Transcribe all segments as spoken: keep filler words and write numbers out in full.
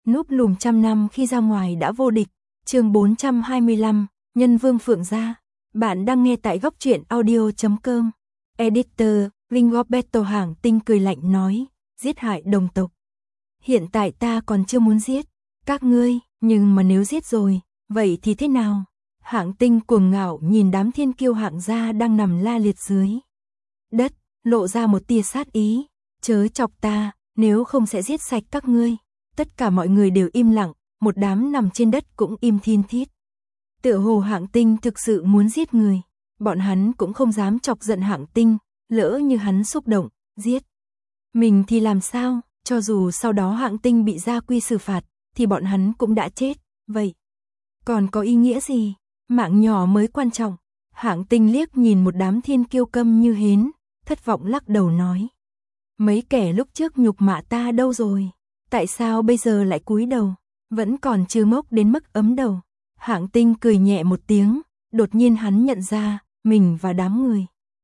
Núp lùm trăm năm khi ra ngoài đã vô địch. Chương bốn trăm hai mươi lăm, Nhân Vương Phượng Gia. Bạn đang nghe tại góc truyện audio chấm com. Editor, Ringoberto Hạng Tinh cười lạnh nói, giết hại đồng tộc. Hiện tại ta còn chưa muốn giết các ngươi, nhưng mà nếu giết rồi, vậy thì thế nào? Hạng Tinh cuồng ngạo nhìn đám thiên kiêu Hạng gia đang nằm la liệt dưới đất, lộ ra một tia sát ý, chớ chọc ta, nếu không sẽ giết sạch các ngươi. Tất cả mọi người đều im lặng, một đám nằm trên đất cũng im thiên thít. Tựa hồ Hạng Tinh thực sự muốn giết người, bọn hắn cũng không dám chọc giận Hạng Tinh, lỡ như hắn xúc động, giết mình thì làm sao, cho dù sau đó Hạng Tinh bị gia quy xử phạt, thì bọn hắn cũng đã chết, vậy còn có ý nghĩa gì? Mạng nhỏ mới quan trọng. Hạng Tinh liếc nhìn một đám thiên kiêu câm như hến, thất vọng lắc đầu nói, mấy kẻ lúc trước nhục mạ ta đâu rồi? Tại sao bây giờ lại cúi đầu, vẫn còn chưa ngốc đến mức ấm đầu? Hạng Tinh cười nhẹ một tiếng, đột nhiên hắn nhận ra, mình và đám người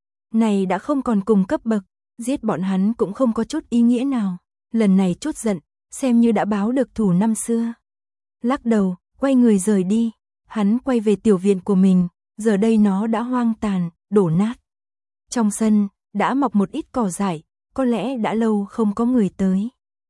này đã không còn cùng cấp bậc, giết bọn hắn cũng không có chút ý nghĩa nào. Lần này chút giận, xem như đã báo được thù năm xưa. Lắc đầu, quay người rời đi, hắn quay về tiểu viện của mình, giờ đây nó đã hoang tàn, đổ nát. Trong sân, đã mọc một ít cỏ dại, có lẽ đã lâu không có người tới.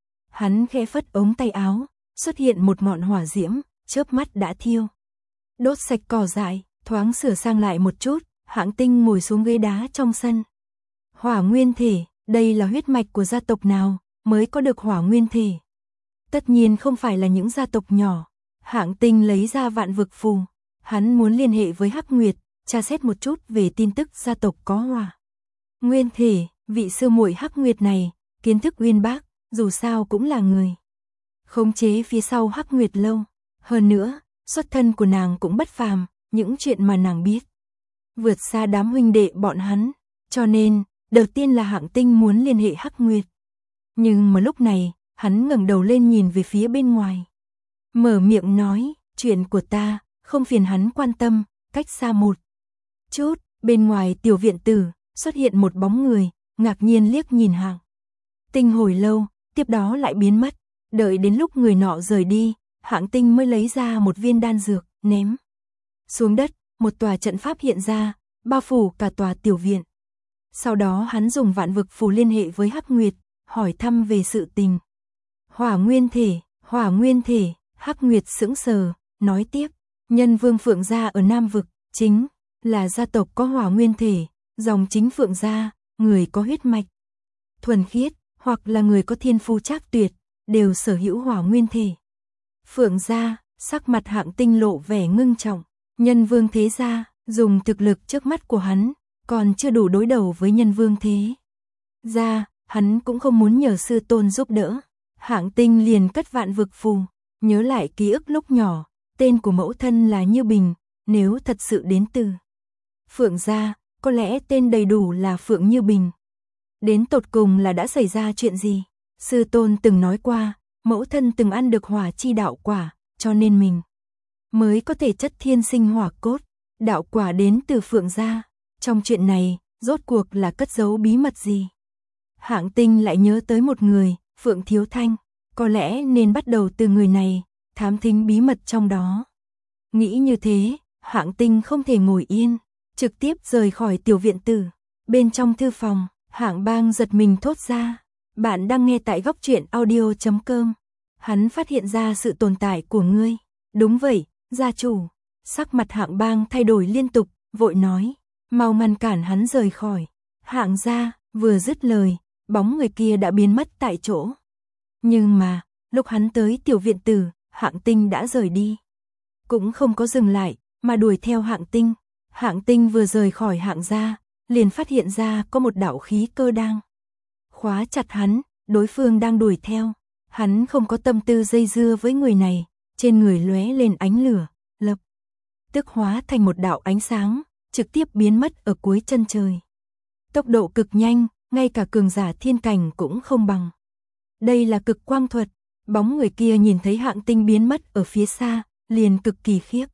Hắn khẽ phất ống tay áo, xuất hiện một ngọn hỏa diễm, chớp mắt đã thiêu đốt sạch cỏ dại, thoáng sửa sang lại một chút, Hạng Tinh ngồi xuống ghế đá trong sân. Hỏa nguyên thể, đây là huyết mạch của gia tộc nào mới có được hỏa nguyên thể? Tất nhiên không phải là những gia tộc nhỏ. Hạng Tinh lấy ra vạn vực phù, hắn muốn liên hệ với Hắc Nguyệt, tra xét một chút về tin tức gia tộc có hỏa nguyên thể. Vị sư muội Hắc Nguyệt này, kiến thức uyên bác, dù sao cũng là người khống chế phía sau Hắc Nguyệt lâu. Hơn nữa, xuất thân của nàng cũng bất phàm, những chuyện mà nàng biết vượt xa đám huynh đệ bọn hắn, cho nên, đầu tiên là Hạng Tinh muốn liên hệ Hắc Nguyệt. Nhưng mà lúc này, hắn ngẩng đầu lên nhìn về phía bên ngoài, mở miệng nói, chuyện của ta, không phiền hắn quan tâm. Cách xa một chút, bên ngoài tiểu viện tử, xuất hiện một bóng người, ngạc nhiên liếc nhìn Hạng Tinh hồi lâu, tiếp đó lại biến mất. Đợi đến lúc người nọ rời đi, Hạng Tinh mới lấy ra một viên đan dược, ném xuống đất, một tòa trận pháp hiện ra, bao phủ cả tòa tiểu viện. Sau đó hắn dùng vạn vực phù liên hệ với Hắc Nguyệt, hỏi thăm về sự tình. Hỏa nguyên thể, hỏa nguyên thể, Hắc Nguyệt sững sờ, nói tiếp, Nhân Vương Phượng Gia ở Nam Vực, chính là gia tộc có hỏa nguyên thể, dòng chính Phượng Gia, người có huyết mạch thuần khiết, hoặc là người có thiên phú trác tuyệt, đều sở hữu hỏa nguyên thể. Phượng Gia, sắc mặt Hạng Tinh lộ vẻ ngưng trọng, Nhân Vương thế gia, dùng thực lực trước mắt của hắn, còn chưa đủ đối đầu với Nhân Vương thế gia, hắn cũng không muốn nhờ sư tôn giúp đỡ. Hạng Tinh liền cất vạn vực phù, nhớ lại ký ức lúc nhỏ, tên của mẫu thân là Như Bình, nếu thật sự đến từ Phượng Gia, có lẽ tên đầy đủ là Phượng Như Bình. Đến tột cùng là đã xảy ra chuyện gì? Sư tôn từng nói qua, mẫu thân từng ăn được hỏa chi đạo quả, cho nên mình mới có thể chất thiên sinh hỏa cốt. Đạo quả đến từ Phượng Gia. Trong chuyện này, rốt cuộc là cất giấu bí mật gì? Hạng Tinh lại nhớ tới một người, Phượng Thiếu Thanh, có lẽ nên bắt đầu từ người này, thám thính bí mật trong đó. Nghĩ như thế, Hạng Tinh không thể ngồi yên, trực tiếp rời khỏi tiểu viện tử. Bên trong thư phòng, Hạng Bang giật mình thốt ra, bạn đang nghe tại góc truyện audio chấm com. Hắn phát hiện ra sự tồn tại của ngươi. Đúng vậy, gia chủ. Sắc mặt Hạng Bang thay đổi liên tục, vội nói, mau ngăn cản hắn rời khỏi Hạng gia. Vừa dứt lời, bóng người kia đã biến mất tại chỗ. Nhưng mà, lúc hắn tới tiểu viện tử, Hạng Tinh đã rời đi. Cũng không có dừng lại, mà đuổi theo Hạng Tinh. Hạng Tinh vừa rời khỏi Hạng gia, liền phát hiện ra có một đạo khí cơ đang khóa chặt hắn, đối phương đang đuổi theo. Hắn không có tâm tư dây dưa với người này, trên người lóe lên ánh lửa, lập tức hóa thành một đạo ánh sáng, trực tiếp biến mất ở cuối chân trời. Tốc độ cực nhanh, ngay cả cường giả thiên cảnh cũng không bằng. Đây là cực quang thuật. Bóng người kia nhìn thấy Hạng Tinh biến mất ở phía xa, liền cực kỳ khiếp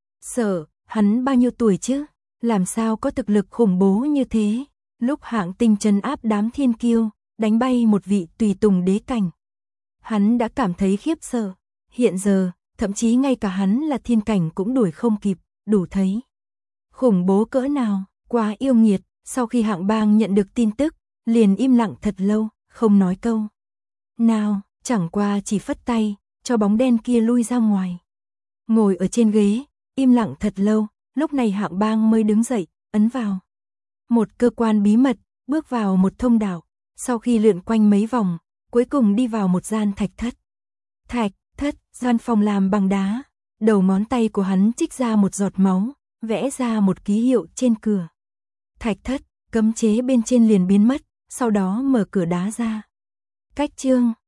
sợ. Hắn bao nhiêu tuổi chứ? Làm sao có thực lực khủng bố như thế? Lúc Hạng Tinh trấn áp đám thiên kiêu, đánh bay một vị tùy tùng đế cảnh, hắn đã cảm thấy khiếp sợ. Hiện giờ, thậm chí ngay cả hắn là thiên cảnh cũng đuổi không kịp, đủ thấy. Khủng bố cỡ nào, quá yêu nghiệt, sau khi Hạng Bang nhận được tin tức, liền im lặng thật lâu, không nói câu nào, chẳng qua chỉ phất tay, cho bóng đen kia lui ra ngoài. Ngồi ở trên ghế, im lặng thật lâu, lúc này Hạng Bang mới đứng dậy, ấn vào một cơ quan bí mật, bước vào một thông đạo, sau khi lượn quanh mấy vòng, cuối cùng đi vào một gian thạch thất. Thạch thất, gian phòng làm bằng đá, đầu ngón tay của hắn trích ra một giọt máu, vẽ ra một ký hiệu trên cửa. Thạch thất, cấm chế bên trên liền biến mất, sau đó mở cửa đá ra. Cách chương